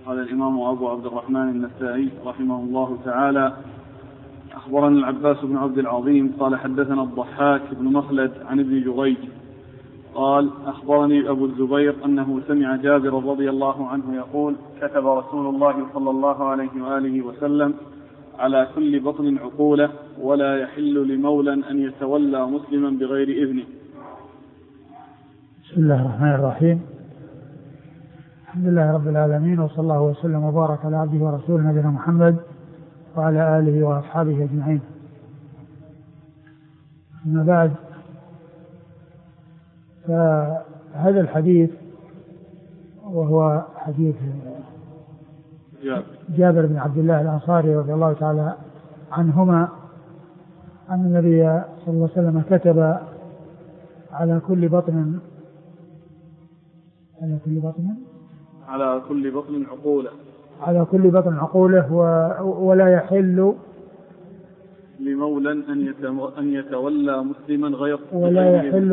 قال الإمام أبو عبد الرحمن النسائي رحمه الله تعالى: أخبرنا العباس بن عبد العظيم قال حدثنا الضحاك بن مخلد عن ابن جريج قال أخبرني أبو الزبير أنه سمع جابر رضي الله عنه يقول: كتب رسول الله صلى الله عليه وآله وسلم: على كل بطن عقولة، ولا يحل لمولى أن يتولى مسلما بغير إذنه. بسم الله الرحمن الرحيم. الحمد لله رب العالمين، وصلى الله وسلم وبارك على عبده ورسوله نبينا محمد وعلى آله وأصحابه أجمعين. أما بعد، فهذا الحديث وهو حديث جابر بن عبد الله الأنصاري رضي الله تعالى عنهما أن النبي صلى الله عليه وسلم كتب على كل بطن عقولة ولا يحل لمولى أن يتولى مسلما غير ولا يحل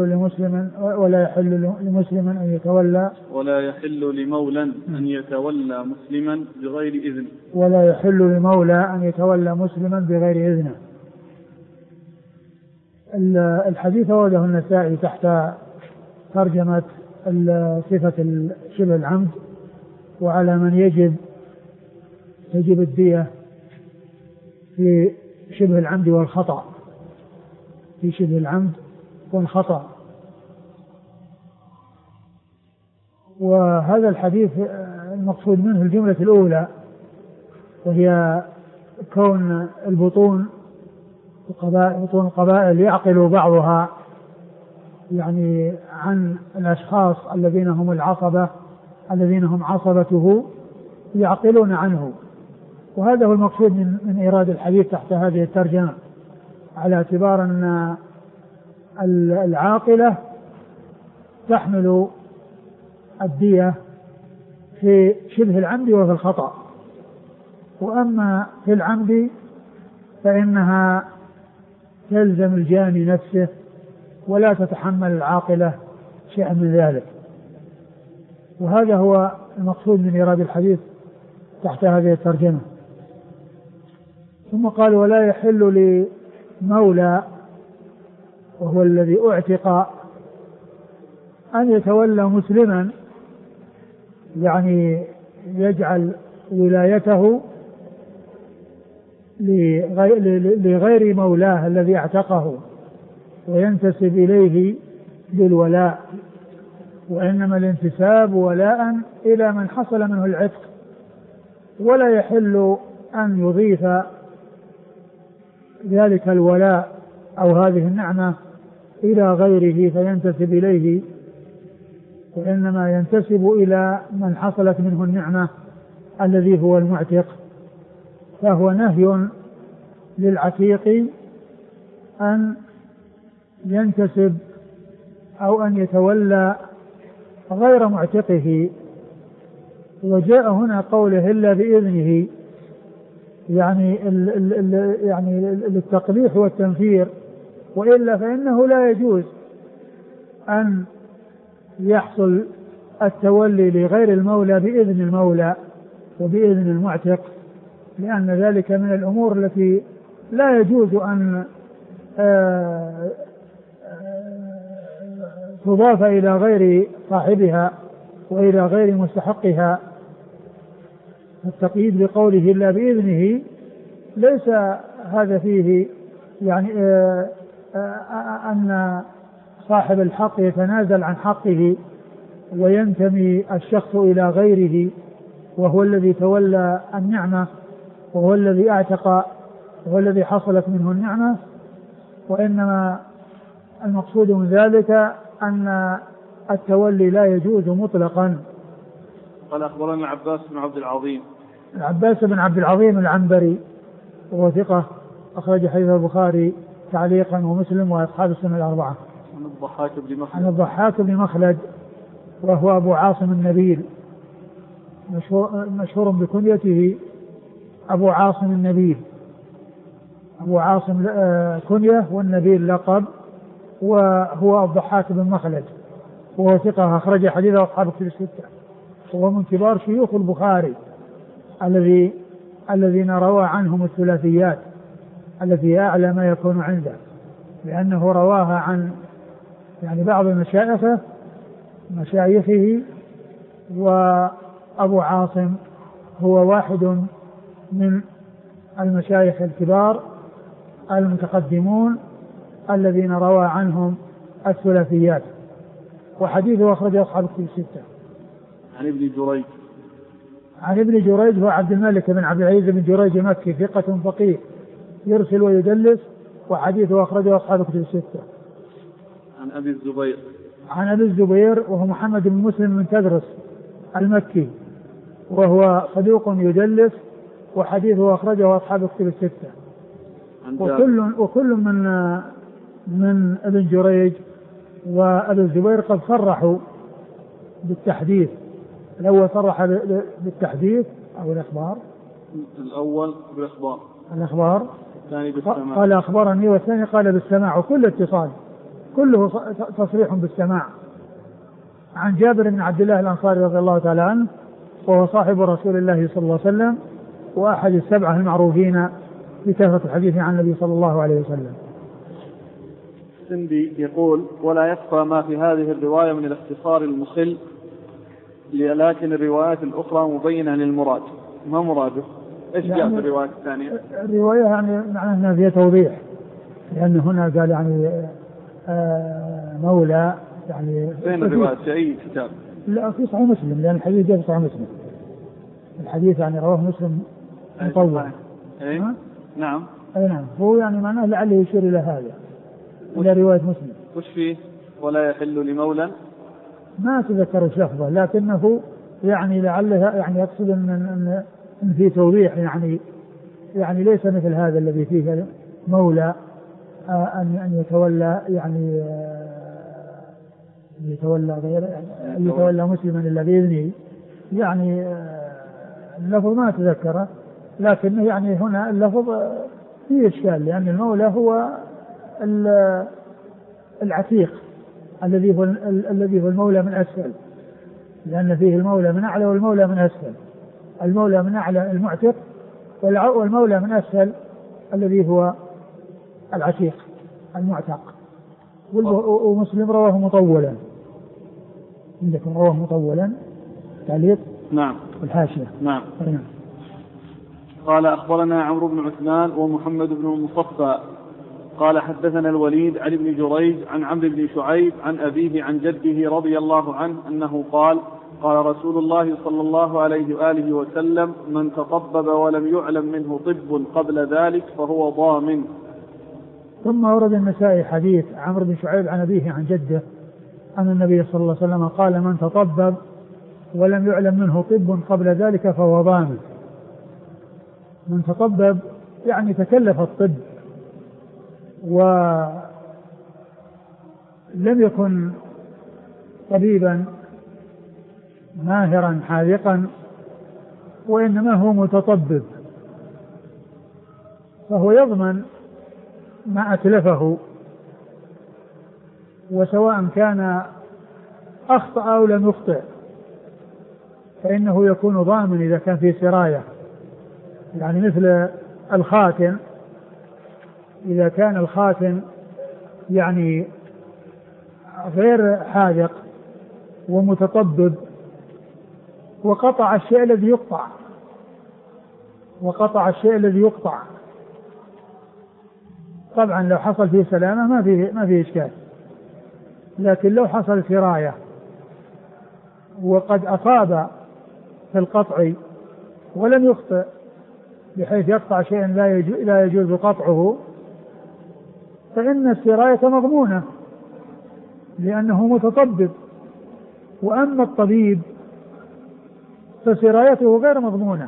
لمسلم أن يتولى ولا يحل لمولى أن يتولى مسلما بغير إذنه ولا يحل لمولى أن يتولى مسلما بغير إذنه. الحديث ورده النسائي تحت ترجمة صفة شبه العمد، وعلى من يجب الدية في شبه العمد والخطأ. وهذا الحديث المقصود منه الجملة الأولى، وهي كون بطون القبائل يعقل بعضها يعني عن الأشخاص الذين هم العصبة الذين هم عصبته يعقلون عنه. وهذا هو المقصود من إيراد الحديث تحت هذه الترجمة، على اعتبار أن العاقلة تحمل الدية في شبه العمد وفي الخطأ، وأما في العمد فإنها تلزم الجاني نفسه ولا تتحمل العاقلة شيئا من ذلك. وهذا هو المقصود من إيراد الحديث تحت هذه الترجمة. ثم قال: ولا يحل لمولى، وهو الذي اعتق، أن يتولى مسلما، يعني يجعل ولايته لغير مولاه الذي اعتقه وينتسب إليه بالولاء، وإنما الانتساب ولاء إلى من حصل منه العتق، ولا يحل أن يضيف ذلك الولاء أو هذه النعمة إلى غيره فينتسب إليه، وإنما ينتسب إلى من حصلت منه النعمة الذي هو المعتق. فهو نهي للعتيق أن ينتسب أو أن يتولى غير معتقه. وجاء هنا قوله إلا بإذنه، يعني للتقبيح والتنفير، وإلا فإنه لا يجوز أن يحصل التولي لغير المولى بإذن المولى وبإذن المعتق، لأن ذلك من الأمور التي لا يجوز أن تضاف إلى غير صاحبها وإلى غير مستحقها. التقييد بقوله إلا بإذنه ليس هذا فيه يعني أن صاحب الحق يتنازل عن حقه وينتمي الشخص إلى غيره، وهو الذي تولى النعمة وهو الذي اعتق وهو الذي حصلت منه النعمة، وإنما المقصود من ذلك أن التولي لا يجوز مطلقا. قال أخبرنا العباس بن عبد العظيم العنبري، وهو ثقة أخرج حديث البخاري تعليقا ومسلم وأصحاب السنة الأربعة. عن الضحاك بن مخلد، وهو أبو عاصم النبيل، مشهور بكنيته أبو عاصم النبيل. أبو عاصم كنية والنبيل لقب، وهو الضحاك بن مخلد، وهو ثقة أخرج حديث أصحاب الكتب الستة، وهو من كبار شيوخ البخاري الذين روى عنهم الثلاثيات التي أعلى ما يكون عنده، لأنه رواها عن يعني بعض مشايخه، وأبو عاصم هو واحد من المشايخ الكبار المتقدمون الذين روى عنهم الثلاثيات، وحديثه أخرجه أصحاب الكتب الستة. عن ابن جريج هو عبد الملك بن عبد العزيز بن جريج المكي ثقة فقيه يرسل ويدلس، وحديثه أخرجه أصحاب الكتب الستة. عن أبي الزبير وهو محمد بن مسلم بن تدرس المكي وهو صدوق يدلس، وحديثه أخرجه أصحاب الكتب الستة. وكل من ابن جريج وأبي الزبير قد صرحوا بالتحديث. الأول صرح بالتحديث أو الإخبار، الأول بالإخبار، الثاني بالسماع، قال أخبرني، والثاني قال بالسماع، وكل اتصال كله تصريح بالسماع. عن جابر بن عبد الله الأنصاري رضي الله تعالى عنه، وهو صاحب رسول الله صلى الله عليه وسلم وأحد السبعة المعروفين بكثرة الحديث عن النبي صلى الله عليه وسلم. السندي يقول: ولا يخفى ما في هذه الرواية من الاختصار المخل، لكن الروايات الأخرى مبينة للمراد. ما مراده؟ إيش جاء في الرواية الثانية؟ الرواية يعني معناه أنها فيها توضيح، لأن هنا قال يعني مولى يعني. فين الرواية؟ في أي كتاب؟ لا، في صحيح مسلم، لأن الحديث جاء في صحيح مسلم. الحديث يعني رواه مسلم مطول. نعم. نعم، هو يعني معناه لعله يشير إلى هذا، إلى رواية مسلم. وش فيه؟ ولا يحل لمولى؟ ما تذكر لفظه، لكنه يعني لعله يعني يقصد أن في توضيح، يعني ليس مثل هذا الذي فيه مولى أن يتولى يعني يتولى مسلما إلا بإذنه. يعني اللفظ ما أتذكره، لكن يعني هنا اللفظ فيه إشكال، لأن المولى هو العتيق الذي هو المولى من أسفل، لأن فيه المولى من أعلى والمولى من أسفل. المولى من أعلى المعتق، والمولى من أسفل الذي هو العتيق المعتق. ومسلم رواه مطولا، عندكم رواه مطولا تعليق؟ نعم. والحاشية. نعم. قال: أخبرنا عمرو بن عثمان ومحمد بن المصفى قال: حدثنا الوليد عن ابن جريج عن عمرو بن شعيب عن أبيه عن جده رضي الله عنه أنه قال: قال رسول الله صلى الله عليه وآله وسلم: من تطبب ولم يعلم منه طب قبل ذلك فهو ضامن. ثم ورد النسائي حديث عمرو بن شعيب عن أبيه عن جده أن النبي صلى الله عليه وسلم قال: من تطبب ولم يعلم منه طب قبل ذلك فهو ضامن. من تطبب يعني تكلف الطب ولم يكن طبيبا ماهرا حاذقا، وإنما هو متطبب، فهو يضمن ما أتلفه، وسواء كان أخطأ أو لم يخطئ فإنه يكون ضامن إذا كان في سراية. يعني مثل الخاتم، إذا كان الخاتم يعني غير حاذق ومتطبب وقطع الشيء الذي يقطع، طبعا لو حصل فيه سلامة ما فيه إشكال، لكن لو حصل سراية وقد أصاب في القطع ولم يخطئ بحيث يقطع شيئا لا يجوز قطعه، فإن السراية مضمونة لأنه متطبب. وأما الطبيب فسرايته غير مضمونة،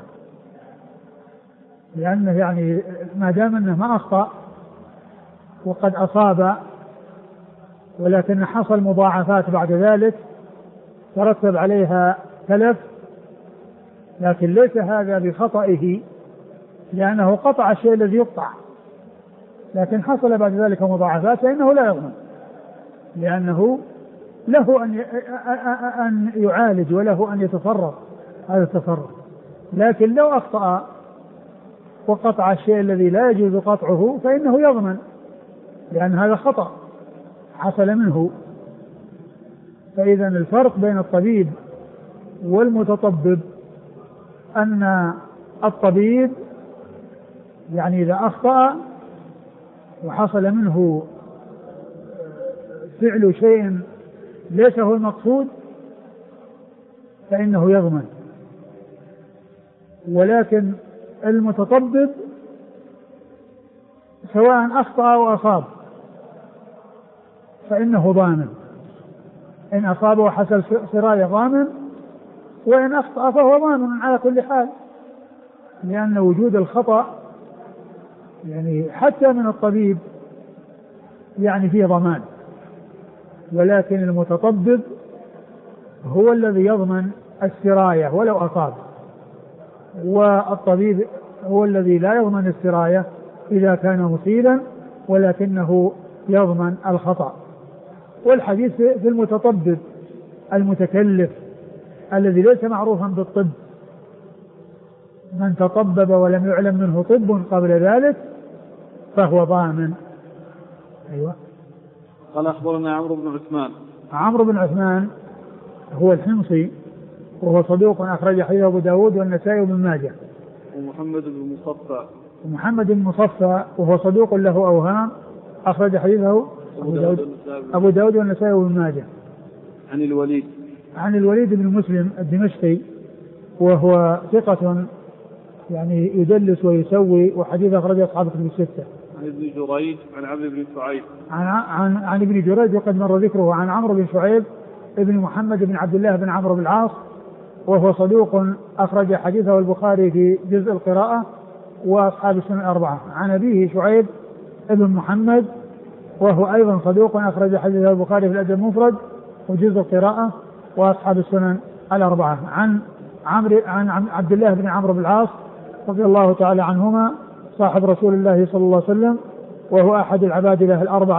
لأنه يعني ما دام أنه ما أخطأ وقد أصاب ولكن حصل مضاعفات بعد ذلك ترتب عليها تلف، لكن ليس هذا بخطئه لأنه قطع الشيء الذي يقطع، لكن حصل بعد ذلك مضاعفات فإنه لا يضمن، لأنه له أن يعالج وله أن يتصرف هذا التصرف. لكن لو أخطأ وقطع الشيء الذي لا يجوز قطعه فإنه يضمن، لأن هذا خطأ حصل منه. فإذا الفرق بين الطبيب والمتطبب أن الطبيب يعني إذا أخطأ وحصل منه فعل شيء ليس هو المقصود فإنه يضمن، ولكن المتطبب سواء أخطأ أو أصاب فإنه ضامن، إن أصاب وحصل سراية ضامن، وإن أخطأ فهو ضامن على كل حال، لأن وجود الخطأ يعني حتى من الطبيب يعني فيه ضمان، ولكن المتطبب هو الذي يضمن السراية ولو أصاب، والطبيب هو الذي لا يضمن السراية إذا كان مصيبا ولكنه يضمن الخطأ. والحديث في المتطبب المتكلف الذي ليس معروفا بالطب، من تطبب ولم يعلم منه طب قبل ذلك فهو ضامن. أيوة. قال أخبرنا عمرو بن عثمان. عمرو بن عثمان هو الحمصي وهو صدوق أخرج حديثه أبو داود والنسائي وابن ماجه. ومحمد بن مصفى. ومحمد بن مصفى وهو صدوق له أوهام أخرج حديثه أبو داود والنسائي وابن ماجه. عن الوليد. عن الوليد بن مسلم الدمشقي وهو ثقة يعني يدلس ويسوي، وحديث أخرج أصحاب كتب الستة. عن ابن جريج عن عمرو بن شعيب. عن ابن جريج وقد مر ذكره. عن عمرو بن شعيب ابن محمد بن عبد الله بن عمرو بن العاص وهو صدوق أخرج حديثه البخاري في جزء القراءة وأصحاب السنن الأربعة. عن أبيه شعيب ابن محمد وهو أيضا صدوق أخرج حديثه البخاري في الأدب المفرد وجزء القراءة وأصحاب السنن الأربعة. عن عبد الله بن عمرو بن العاص رضي الله تعالى عنهما صاحب رسول الله صلى الله عليه وسلم وهو أحد العبادلة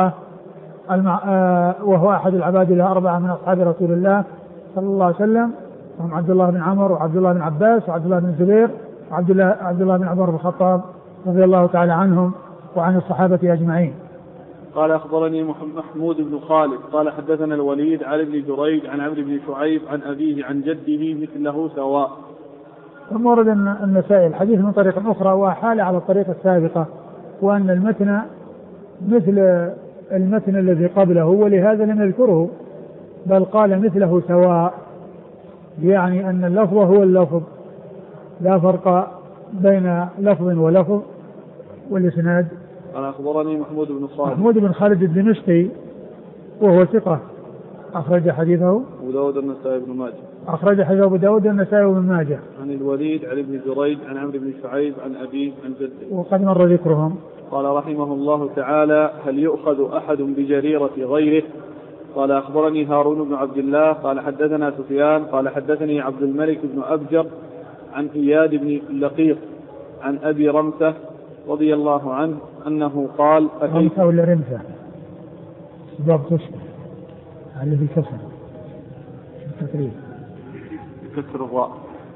الأربعة من أصحاب رسول الله صلى الله عليه وسلم، هم عبد الله بن عمرو وعبد الله بن عباس وعبد الله بن الزبير وعبد الله بن عمر بن الخطاب رضي الله تعالى عنهم وعن الصحابة أجمعين. قال أخبرني محمود بن خالد قال حدثنا الوليد عن ابن جريج عن عمرو بن شعيب عن أبيه عن جده مثله سواء. ثم ورد النسائي الحديث من طريق أخرى وحال على الطريقة السابقة، وأن المتن مثل المتن الذي قبله، ولهذا لم يذكره بل قال مثله سواء، يعني أن اللفظ هو اللفظ لا فرق بين لفظ ولفظ. والإسناد قال أخبرني محمود بن خالد الدمشقي وهو ثقة أخرج حديثه أبو داود والنسائي بن ماجه. أخرج حديث أبو داود والنسائي بن ماجه. عن الوليد عن ابن جريج عن عمرو بن شعيب عن أبيه عن جده وقد مر ذكرهم. قال رحمه الله تعالى: هل يؤخذ أحد بجريرة غيره؟ قال أخبرني هارون بن عبد الله قال حدثنا سفيان قال حدثني عبد الملك بن أبجر عن إياد بن لقيط عن أبي رمثة رضي الله عنه أنه قال: رمثة ولا رمثة؟ باب تشبه على ذي كسر التقريب كسر الراء.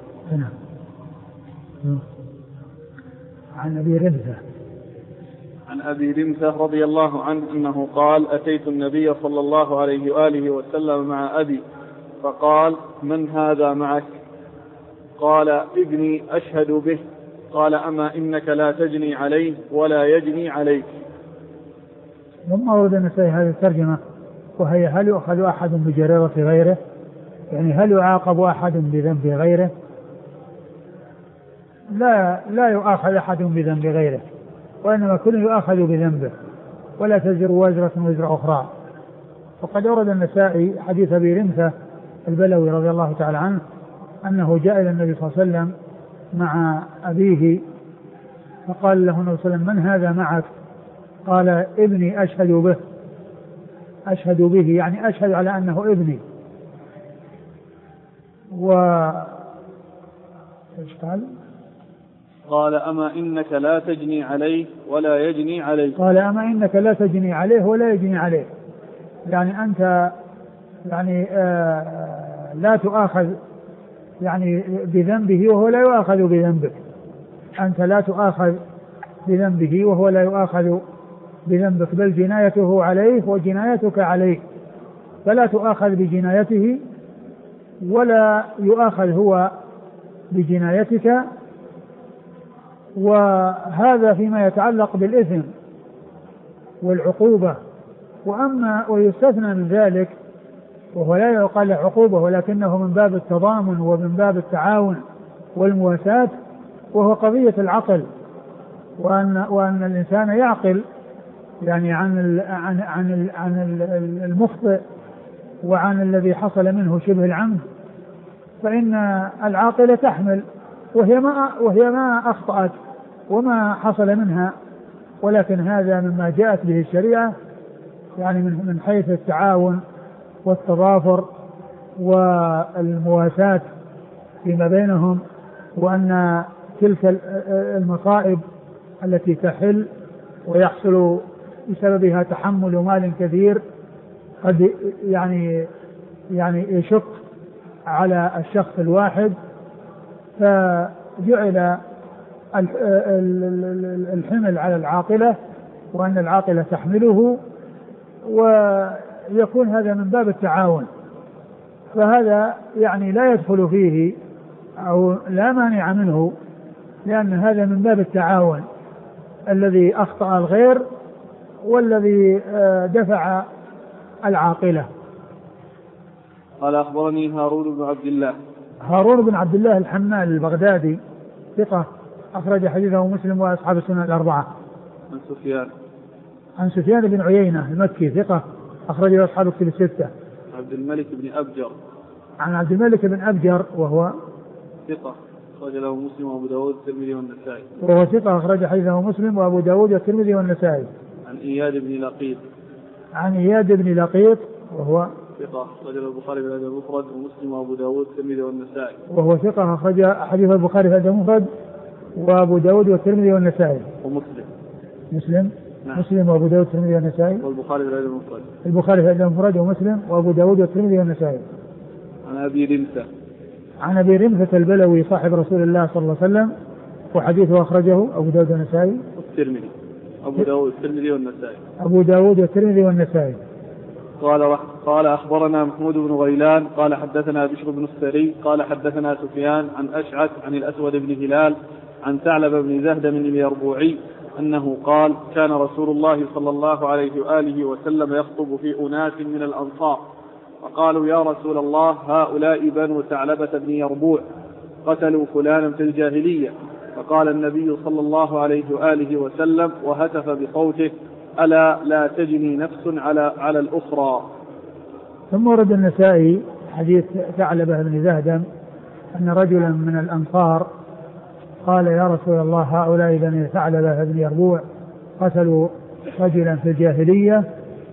نعم. عن أبي رمثة عن أبي رمثة رضي الله عنه أنه قال: أتيت النبي صلى الله عليه وآله وسلم مع أبي فقال: من هذا معك؟ قال: ابني أشهد به. قال: أما إنك لا تجني عليه ولا يجني عليك. ثم ورد النسائي هذه الترجمة وهي: هل يؤخذ أحد بجريرة غيره؟ يعني هل يعاقب أحد بذنب غيره؟ لا يؤاخذ أحد بذنب غيره، وإنما كل يؤاخذ بذنبه ولا تزر وازرة وزر أخرى. وقد ورد النسائي حديث أبي رمثة البلوي رضي الله تعالى عنه أنه جاء إلى النبي صلى الله عليه وسلم مع أبيه فقال له النبي صلى الله عليه وسلم: من هذا معك؟ قال: ابني أشهد به. أشهد به يعني أشهد على أنه ابني. إيش قال؟ قال: أما إنك لا تجني عليه ولا يجني عليك. قال: أما إنك لا تجني عليه ولا يجني عليه، يعني أنت يعني لا تؤاخذ يعني بذنبه وهو لا يؤاخذ بذنبك. أنت لا تؤاخذ بذنبه وهو لا يؤاخذ بذنبك، بل جنايته عليه وجنايتك عليه، فلا تؤاخذ بجنايته ولا يؤاخذ هو بجنايتك. وهذا فيما يتعلق بالإثم والعقوبة. وأما ويستثنى من ذلك وهو لا يقال له عقوبة ولكنه من باب التضامن ومن باب التعاون والمواساة، وهو قضية العقل، وأن الإنسان يعقل يعني عن المخطئ وعن الذي حصل منه شبه العمد، فإن العاقلة تحمل وهي ما أخطأت وما حصل منها، ولكن هذا مما جاءت به الشريعة يعني من حيث التعاون والتضافر والمواساة فيما بينهم، وأن تلك المصائب التي تحل ويحصل بسببها تحمل مال كثير قد يعني يشق على الشخص الواحد، فجعل الحمل على العاقلة وأن العاقلة تحمله، ويكون هذا من باب التعاون. فهذا يعني لا يدخل فيه أو لا مانع منه، لأن هذا من باب التعاون، الذي أخطأ الغير والذي دفع العاقلة. قال أخبرني هارون بن عبد الله. هارون بن عبد الله الحمال البغدادي ثقة أخرج حديثه مسلم وأصحاب السنن الأربعة. عن سفيان بن عيينة المكي ثقة أخرجه أصحاب الكتب الستة. عبد الملك بن أبجر. عن عبد الملك بن أبجر وهو ثقة أخرج له مسلم وأبو داود والترمذي والنسائي. وهو ثقة أخرج حديثه مسلم وأبو داود والترمذي والنسائي. عن إياد بن لقيط. عن إياد بن لقيط وهو ثقة أخرج له البخاري في الأدب المفرد ومسلم وأبو داود والترمذي والنسائي. وهو ثقة أخرج حديث البخاري في الأدب المفرد وأبو داود والترمذي والنسائي. مسلم نعم. مسلم وأبو داود والترمذي والنسائي. والبخاري في الأدب المفرد. البخاري في الأدب المفرد ومسلم وأبو داود والترمذي والنسائي. عن أبي رمثة. عن أبي رمثة البلوي صاحب رسول الله صلى الله عليه وسلم، وحديثه أخرجه أبو داود والنسائي. والترمذي. أبو داود والترمذي والنسائي. أبو داود والترمذي والنسائي. قال أخبرنا محمود بن غيلان قال حدثنا بشر بن السري قال حدثنا سفيان عن أشعث عن الأسود بن هلال عن ثعلب بن زهدم اليربوعي أنه قال كان رسول الله صلى الله عليه وآله وسلم يخطب في أناس من الأنصار فقالوا يا رسول الله هؤلاء بنو ثعلبة بن يربوع قتلوا فلانا في الجاهلية، فقال النبي صلى الله عليه وآله وسلم وهتف بصوته ألا لا تجني نفس على الأخرى. ثم ورد النسائي حديث ثعلبة بن زهدم أن رجلا من الأنصار قال يا رسول الله هؤلاء بني ثعلبة بن يربوع قتلوا رجلا في الجاهلية،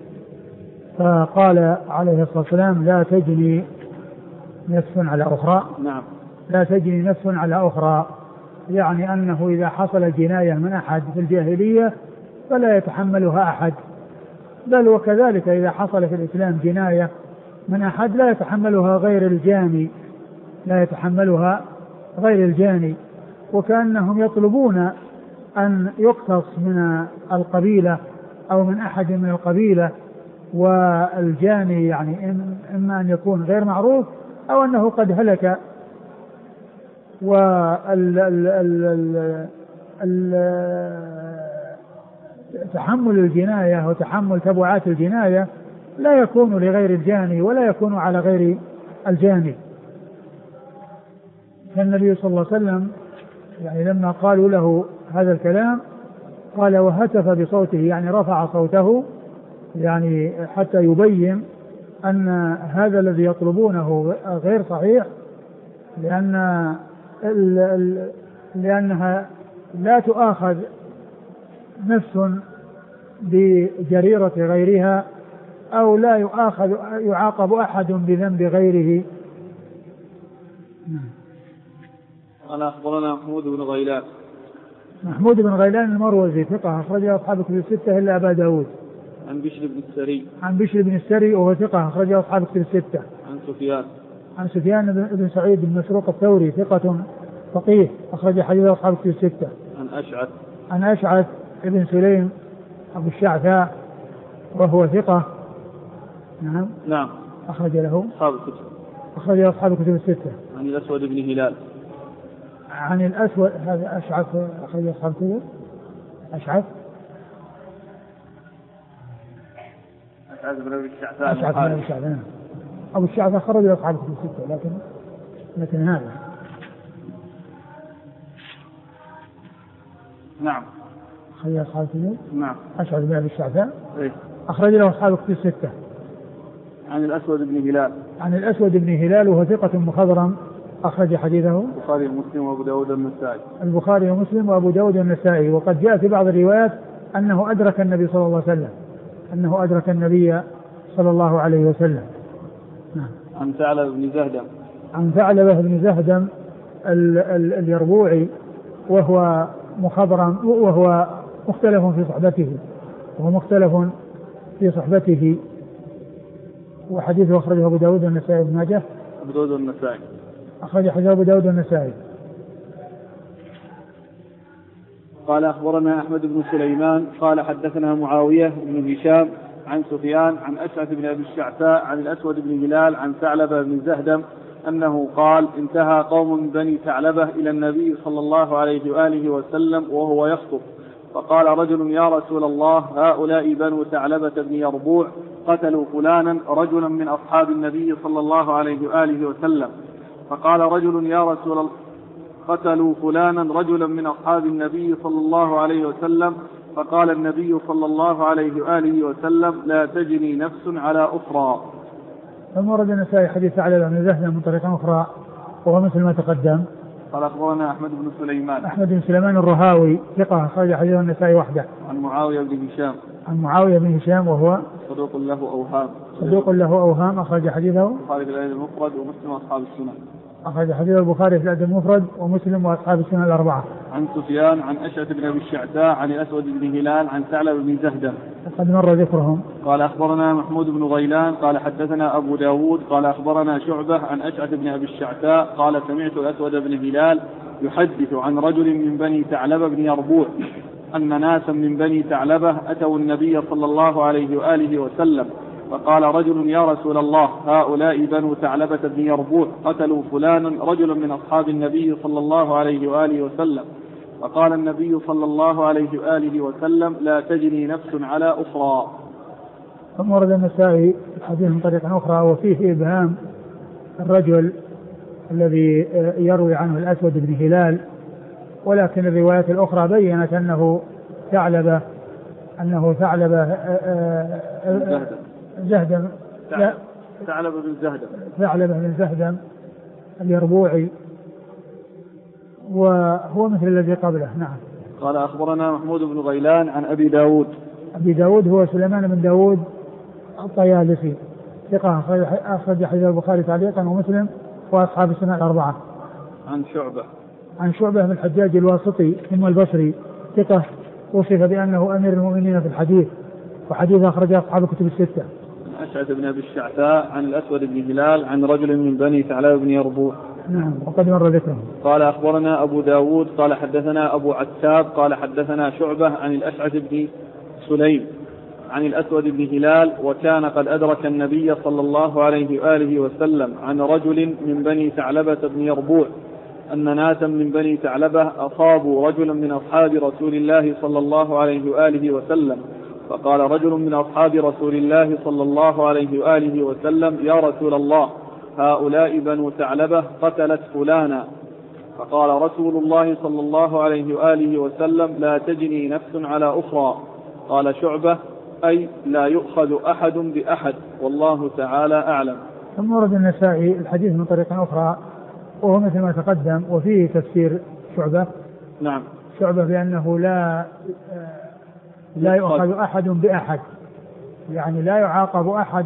فقال عليه الصلاة والسلام لا تجني نفس على أخرى. نعم. لا تجني نفس على أخرى، يعني أنه إذا حصل جناية من أحد في الجاهلية فلا يتحملها أحد، بل وكذلك إذا حصل في الإسلام جناية من أحد لا يتحملها غير الجاني، وكأنهم يطلبون أن يقتص من القبيلة أو من أحد من القبيلة، والجاني يعني إما أن يكون غير معروف أو أنه قد هلك. تحمل الجناية وتحمل تبعات الجناية لا يكون لغير الجاني ولا يكون على غير الجاني. فالنبي صلى الله عليه وسلم يعني لما قالوا له هذا الكلام قال وهتف بصوته، يعني رفع صوته يعني حتى يبين أن هذا الذي يطلبونه غير صحيح، لأنها لا تؤاخذ نفس بجريرة غيرها أو لا يعاقب أحد بذنب غيره. قال أخبرنا محمود بن غيلان. محمود بن غيلان المروزي ثقة أخرجه أصحاب الكتب الستة إلا أبا داود. عن بشر بن السري. عن بشر بن السري وهو ثقة أخرجه أصحاب الكتب الستة. عن سفيان. عن سفيان بن سعيد بن مسروق الثوري ثقة فقيه أخرج حديث أصحاب الكتب الستة. عن أشعث بن سليم أبو الشعثاء وهو ثقة. نعم. أخرج له أصحاب الكتب الستة. عن الأسود بن هلال. عن الأسود هذا أشعث أخرج أصحاب الكتب. أشعث بن أبي الشعثاء. أبو الشعثاء خرج أصحاب الكتب الستة لكن هذا نعم أخرج أصحاب الكتب. نعم. أشعث بن أبي الشعثاء إيه؟ أخرج له أصحاب الكتب الستة. عن الأسود بن هلال. عن الأسود بن هلال وهو ثقة مخضرم أخرج حديثه البخاري ومسلم وأبو داود والنسائي. البخاري ومسلم وأبو داود والنسائي. وقد جاء في بعض الروايات أنه أدرك النبي صلى الله عليه وسلم. عن ثعلبة بن زهدم اليربوعي وهو مخضرم وهو مختلف في صحبته وحديثه أخرجه أبو داود والنسائي بن ماجه. أخرج حديث أبو داود والنسائي. قال أخبرنا أحمد بن سليمان قال حدثنا معاوية بن هشام عن سفيان عن أشعث بن أبي الشعثاء عن الأسود بن هلال عن ثعلبة بن زهدم أنه قال انتهى قوم من بني ثعلبة إلى النبي صلى الله عليه وآله وسلم وهو يخطب فقال رجل يا رسول الله هؤلاء بنو ثعلبة بن يربوع قتلوا فلانا رجلا من أصحاب النبي صلى الله عليه وآله وسلم. فقال رجل يا رسول الله قتلوا فلانا رجلا من أصحاب النبي صلى الله عليه وسلم. فقال النبي صلى الله عليه وآله وسلم لا تجني نفس على أخرى. ثم ورد النسائي حديث ثعلبة بن زهدم من طريق أخرى وهو مثل ما تقدم. قال أخبرنا أحمد بن سليمان الرهاوي ثقة أخرج حديث النسائي وحده. عن معاوية بن هشام وهو صدوق له أوهام أخرج حديثه البخاري في الأدب المفرد ومسلم وأصحاب السنن. أخرج حديث البخاري في الأدب المفرد ومسلم وأصحاب السنن الأربعة. عن سفيان عن أشعث بن أبي الشعثاء عن الأسود بن هلال عن ثعلبة بن زهدم قد مر ذكرهم. قال أخبرنا محمود بن غيلان قال حدثنا أبو داود قال أخبرنا شعبة عن أشعث بن أبي الشعثاء قال سمعت الأسود بن هلال يحدث عن رجل من بني ثعلبة بن يربوع أن ناسا من بني ثعلبة أتوا النبي صلى الله عليه وآله وسلم فقال رجل يا رسول الله هؤلاء بنو ثعلبة بن يربوع قتلوا فلانا رجلا من أصحاب النبي صلى الله عليه وآله وسلم. فقال النبي صلى الله عليه وآله وسلم لا تجني نفس على أخرى. ثم ورد النسائي الحديث من طريق أخرى وفيه إبهام الرجل الذي يروي عنه الأسود بن هلال ولكن الروايات الأخرى بيّنت أنه ثعلبة زهدم ثعلبة بن زهدم اليربوعي وهو مثل الذي قبله. نعم. قال أخبرنا محمود بن غيلان عن أبي داود هو سليمان بن داود الطيالسي ثقة أخرج حديث البخاري تعليقا ومسلم وأصحاب السنن الأربعة. عن شعبة بن الحجاج الواسطي ثم البصري ثقة وصف بأنه أمير المؤمنين في الحديث وحديث أخرجه أصحاب الكتب الستة. أشعث بن أبي الشعثاء عن الأسود بن هلال عن رجل من بني ثعلبة بن يربوع. نعم وقد مر ذكره. قال أخبرنا أبو داود قال حدثنا أبو عتاب قال حدثنا شعبة عن الأشعث بن سليم عن الأسود بن هلال وكان قد أدرك النبي صلى الله عليه وآله وسلم عن رجل من بني ثعلبة بن يربوع أن ناسا من بني ثعلبة أصابوا رجلا من أصحاب رسول الله صلى الله عليه وآله وسلم. فقال رجل من أصحاب رسول الله صلى الله عليه وآله وسلم يا رسول الله هؤلاء بنو ثعلبة قتلت فلانا. فقال رسول الله صلى الله عليه وآله وسلم لا تجني نفس على أخرى. قال شعبة أي لا يؤخذ أحد بأحد والله تعالى أعلم. ثم ورد النسائي الحديث من طريق أخرى وهو مثل ما تقدم وفيه تفسير شعبة. نعم. شعبة بأنه لا يؤخذ أحد بأحد يعني لا يعاقب أحد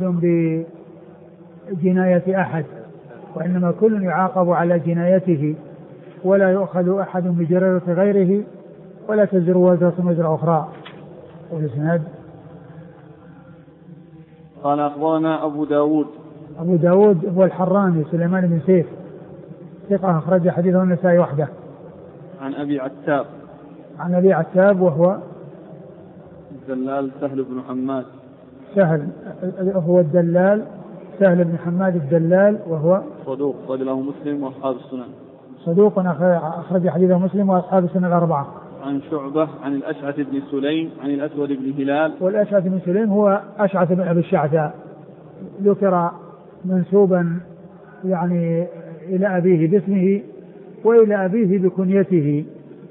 بجناية أحد وإنما كل يعاقب على جنايته ولا يؤخذ أحد بجريرة غيره ولا تزر وازرة وزر أخرى. قال أخبرنا أبو داود هو الحراني سليمان بن سيف ثقة أخرج حديثه النسائي وحده. عن أبي عتاب. عن أبي عتاب وهو الدلال سهل بن حماد. سهل هو الدلال سهل بن حماد الدلال وهو صدوق أخرج له مسلم وأصحاب السنن. صدوق أخرج حديثه مسلم وأصحاب السنن الأربعة. عن شعبة عن الأشعث بن سليم عن الأسود بن هلال. والأشعث بن سليم هو أشعث بن أبي الشعثاء ذكر منسوبا يعني إلى أبيه باسمه وإلى أبيه بكنيته،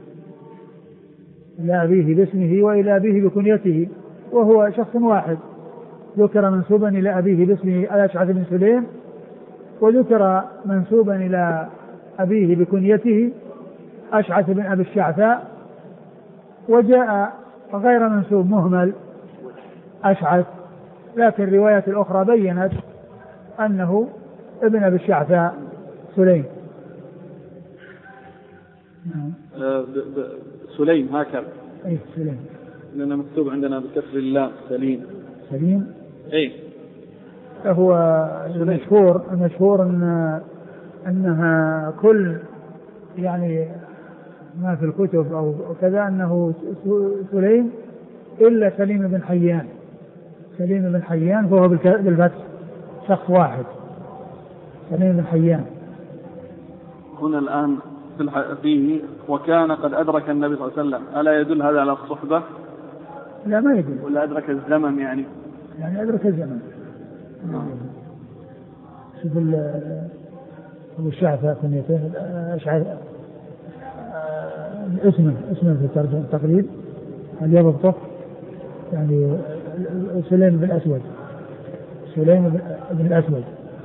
إلى أبيه باسمه وإلى أبيه بكنيته، وهو شخص واحد ذكر منسوبا إلى أبيه باسمه الأشعث بن سليم، وذكر منسوبا إلى أبيه بكنيته أشعث بن أبي الشعثاء، وجاء غير منسوب مهمل أشعث، لكن الرواية الأخرى بيّنت أنه ابن أبي الشعثاء سليم. سليم هكذا. أي سليم. لأنه مكتوب عندنا بكسر اللام سليم. سليم. أي. هو المشهور أنها كل يعني ما في الكتب أو كذا أنه سليم إلا سليم بن حيان. سليم بن حيان فهو بالفتح شخص واحد، سليم بن حيان. هنا الآن فيه وكان قد أدرك النبي صلى الله عليه وسلم، ألا يدل هذا على الصحبة؟ لا ما يدل. ولا أدرك الزمن يعني أدرك الزمن. شوف أبو الشعثاء كنيته أشعث اسمه في الترجمة التقريب هل يضبطه يعني سليم بن الأسود. سليم بن الأسود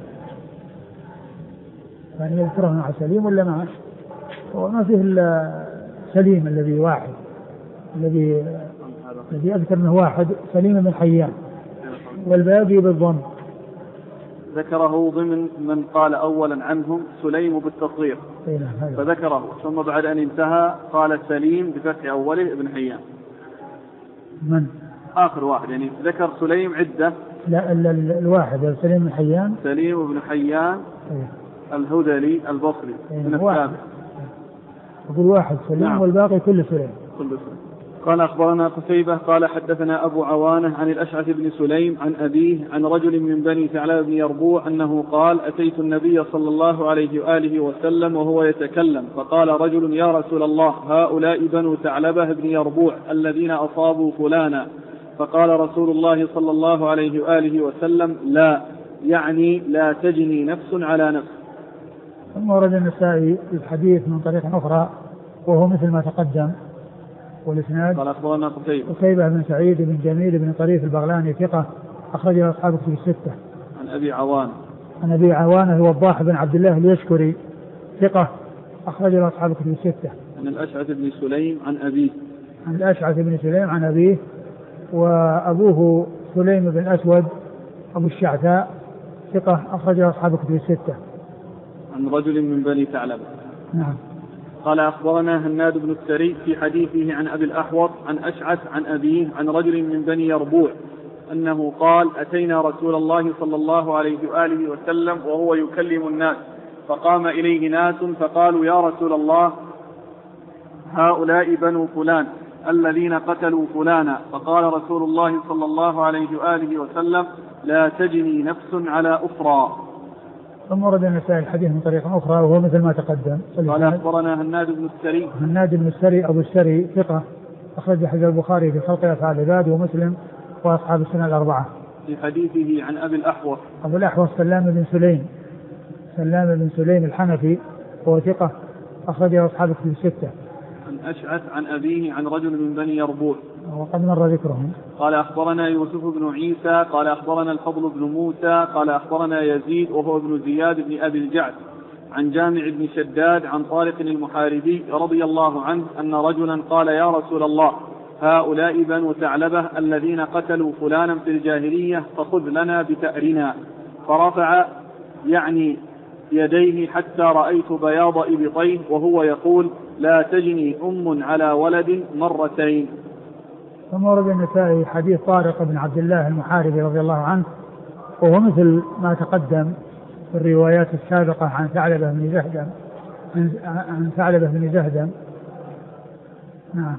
يعني يذكره مع سليم ولا معه؟ وما فيه إلا سليم الذي واحد الذي أذكر أنه واحد سليم بن حيان، والباقي بالضم. ذكره ضمن من قال أولا عنهم سليم بالتصغير فذكره، ثم بعد أن انتهى قال سليم بفتح أوله ابن حيان. من؟ آخر واحد يعني ذكر سليم عدة. لا الواحد سليم بن حيان. سليم بن حيان الهذلي البصري من التابع. يقول واحد سليم. نعم. والباقي كل سليم. قال أخبرنا قتيبة قال حدثنا أبو عوانة عن الأشعث بن سليم عن أبيه عن رجل من بني ثعلبة بن يربوع أنه قال أتيت النبي صلى الله عليه وآله وسلم وهو يتكلم فقال رجل يا رسول الله هؤلاء بنو ثعلبة بن يربوع الذين أصابوا فلانا، فقال رسول الله صلى الله عليه وآله وسلم لا، يعني لا تجني نفس على نفس. ثم ورد النسائي الحديث من طريق أخرى وهو مثل ما تقدم، والإسناد قال أخبرنا قتيبة بن سعيد بن جميل بن طريف البغلاني ثقة أخرج له أصحاب كتب الستة. عن أبي عوانة. عن أبي عوانة الوضاح بن عبد الله اليشكري ثقة أخرج له أصحاب كتب الستة. عن الأشعث بن سليم عن أبيه. عن الأشعث بن سليم عن أبيه، وأبوه سليم بن أسود أبو الشعثاء ثقة أخرج له أصحاب كتب الستة. عن رجل من بني ثعلبة. نعم. قال أخبرنا هناد بن السري في حديثه عن أبي الأحوص عن أشعث عن أبيه عن رجل من بني يربوع أنه قال أتينا رسول الله صلى الله عليه وآله وسلم وهو يكلم الناس، فقام إليه ناس فقالوا يا رسول الله هؤلاء بنو فلان الذين قتلوا فلانا، فقال رسول الله صلى الله عليه وآله وسلم لا تجني نفس على أخرى. ثم ورد النسائي الحديث من طريق أخرى وهو مثل ما تقدم. قال أخبرنا هناد بن السري. هناد بن السري أبو السري ثقة أخرج حديث البخاري في خلق أفعال العباد ومسلم وأصحاب السنة الأربعة. في حديثه عن أبي الأحوص. أبو الأحوص سلام بن سليم الحنفي وهو ثقة أخرجه أصحاب الكتب الستة. عن أشعث عن أبيه عن رجل من بني يربوع وقد مر ذكرهم. قال أخبرنا يوسف بن عيسى قال أخبرنا الفضل بن موسى قال أخبرنا يزيد وهو ابن زياد بن أبي الجعد عن جامع بن شداد عن طارق المحاربي رضي الله عنه أن رجلا قال يا رسول الله هؤلاء بنو ثعلبة الذين قتلوا فلانا في الجاهلية فخذ لنا بتأرنا، فرفع يعني يديه حتى رأيت بياض إبطيه وهو يقول لا تجني أم على ولد مرتين. ثم ورد النسائي حديث طارق بن عبد الله المحاربي رضي الله عنه وهو مثل ما تقدم في الروايات السابقة عن ثعلبة بن زهدم عن ثعلبة بن زهدم. نعم.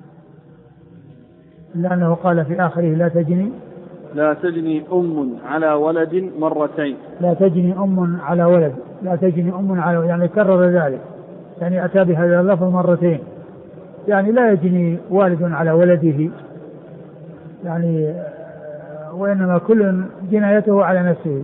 لأنه قال في آخره لا تجني أم على ولد مرتين. لا تجني أم على ولد، لا تجني أم على ولد، يعني كرر ذلك، يعني أتى بهذا اللفظ مرتين، يعني لا يجني والد على ولده، يعني وإنما كل جنايته على نفسه.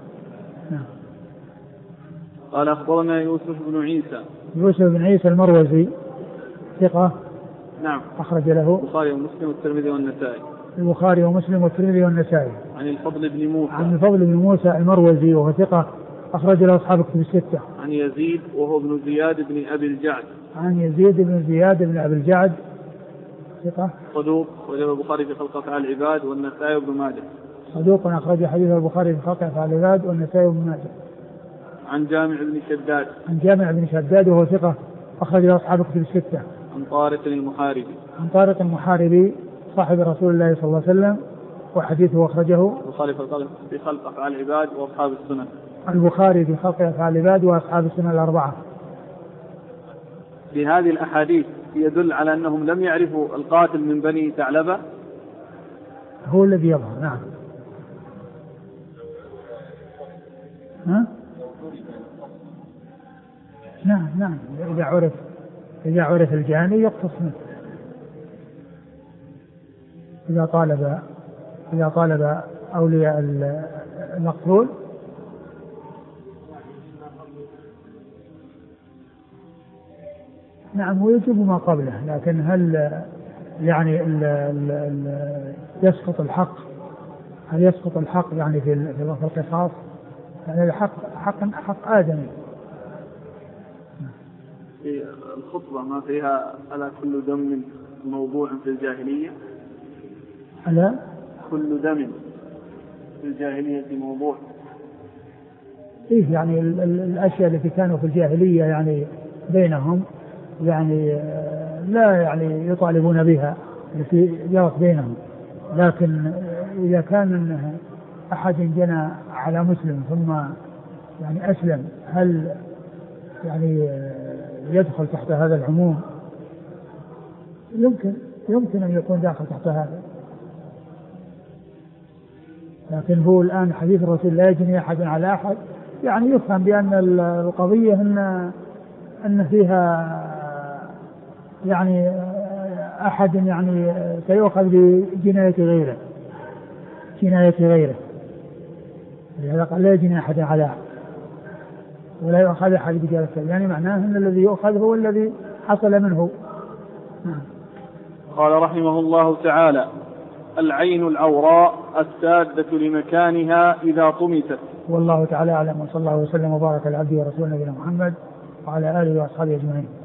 قال أخبرنا يوسف بن عيسى المروزي ثقة. نعم. أخرج له البخاري ومسلم والترمذي والنسائي. البخاري ومسلم والترمذي والنسائي. عن الفضل بن موسى المروزي وهو ثقة، أخرج له أصحاب الكتب الستة. عن يزيد وهو ابن زياد بن أبي الجعد. عن يزيد بن زياد بن أبي الجعد ثقة صدوق، وله البخاري في خلق أفعال العباد والنسائي وابن ماجه. صدوق أخرج حديث البخاري في خلق أفعال العباد والنسائي وابن ماجه. عن جامع بن شداد وهو ثقة، أخرج له أصحاب الكتب الستة. عن طارق المحاربي صاحب رسول الله صلى الله عليه وسلم، وحديثه أخرجه البخاري في خلق أفعال العباد وأصحاب السنن. البخاري في خلق أفعال العباد وأصحاب السنن الأربعة. بهذه الأحاديث يدل على أنهم لم يعرفوا القاتل من بني ثعلبة، هو الذي يظهر. نعم. نعم. إذا عرف الجاني يقتص منه، إذا طالب أولياء المقتول. نعم، ويجب ما قبله، لكن هل يعني يسقط الحق؟ هل يسقط الحق يعني في القصاص؟ يعني حق آدمي. في الخطبة ما فيها ألا كل دم موضوع في الجاهلية؟ ألا كل دم في الجاهلية موضوع. إيه، يعني الأشياء التي كانوا في الجاهلية يعني بينهم يعني لا يعني يطالبون بها التي جرت بينهم، لكن إذا كان أحد جنى على مسلم ثم يعني أسلم، هل يعني يدخل تحت هذا العموم؟ يمكن أن يكون داخل تحت هذا، لكن هو الآن حديث الرسول لا يجني أحد على أحد، يعني يفهم بأن القضية أن فيها يعني أحد يعني سيؤخذ بجناية غيره، لهذا قال لا يجني أحد على أحد ولا يؤخذ أحد بجناية، يعني معناه أن الذي يؤخذ هو الذي حصل منه. قال رحمه الله تعالى: العين العوراء السادة لمكانها إذا طمست. والله تعالى أعلم، وصلى الله وسلم وبارك على عبده ورسوله نبينا محمد وعلى آله وأصحابه أجمعين.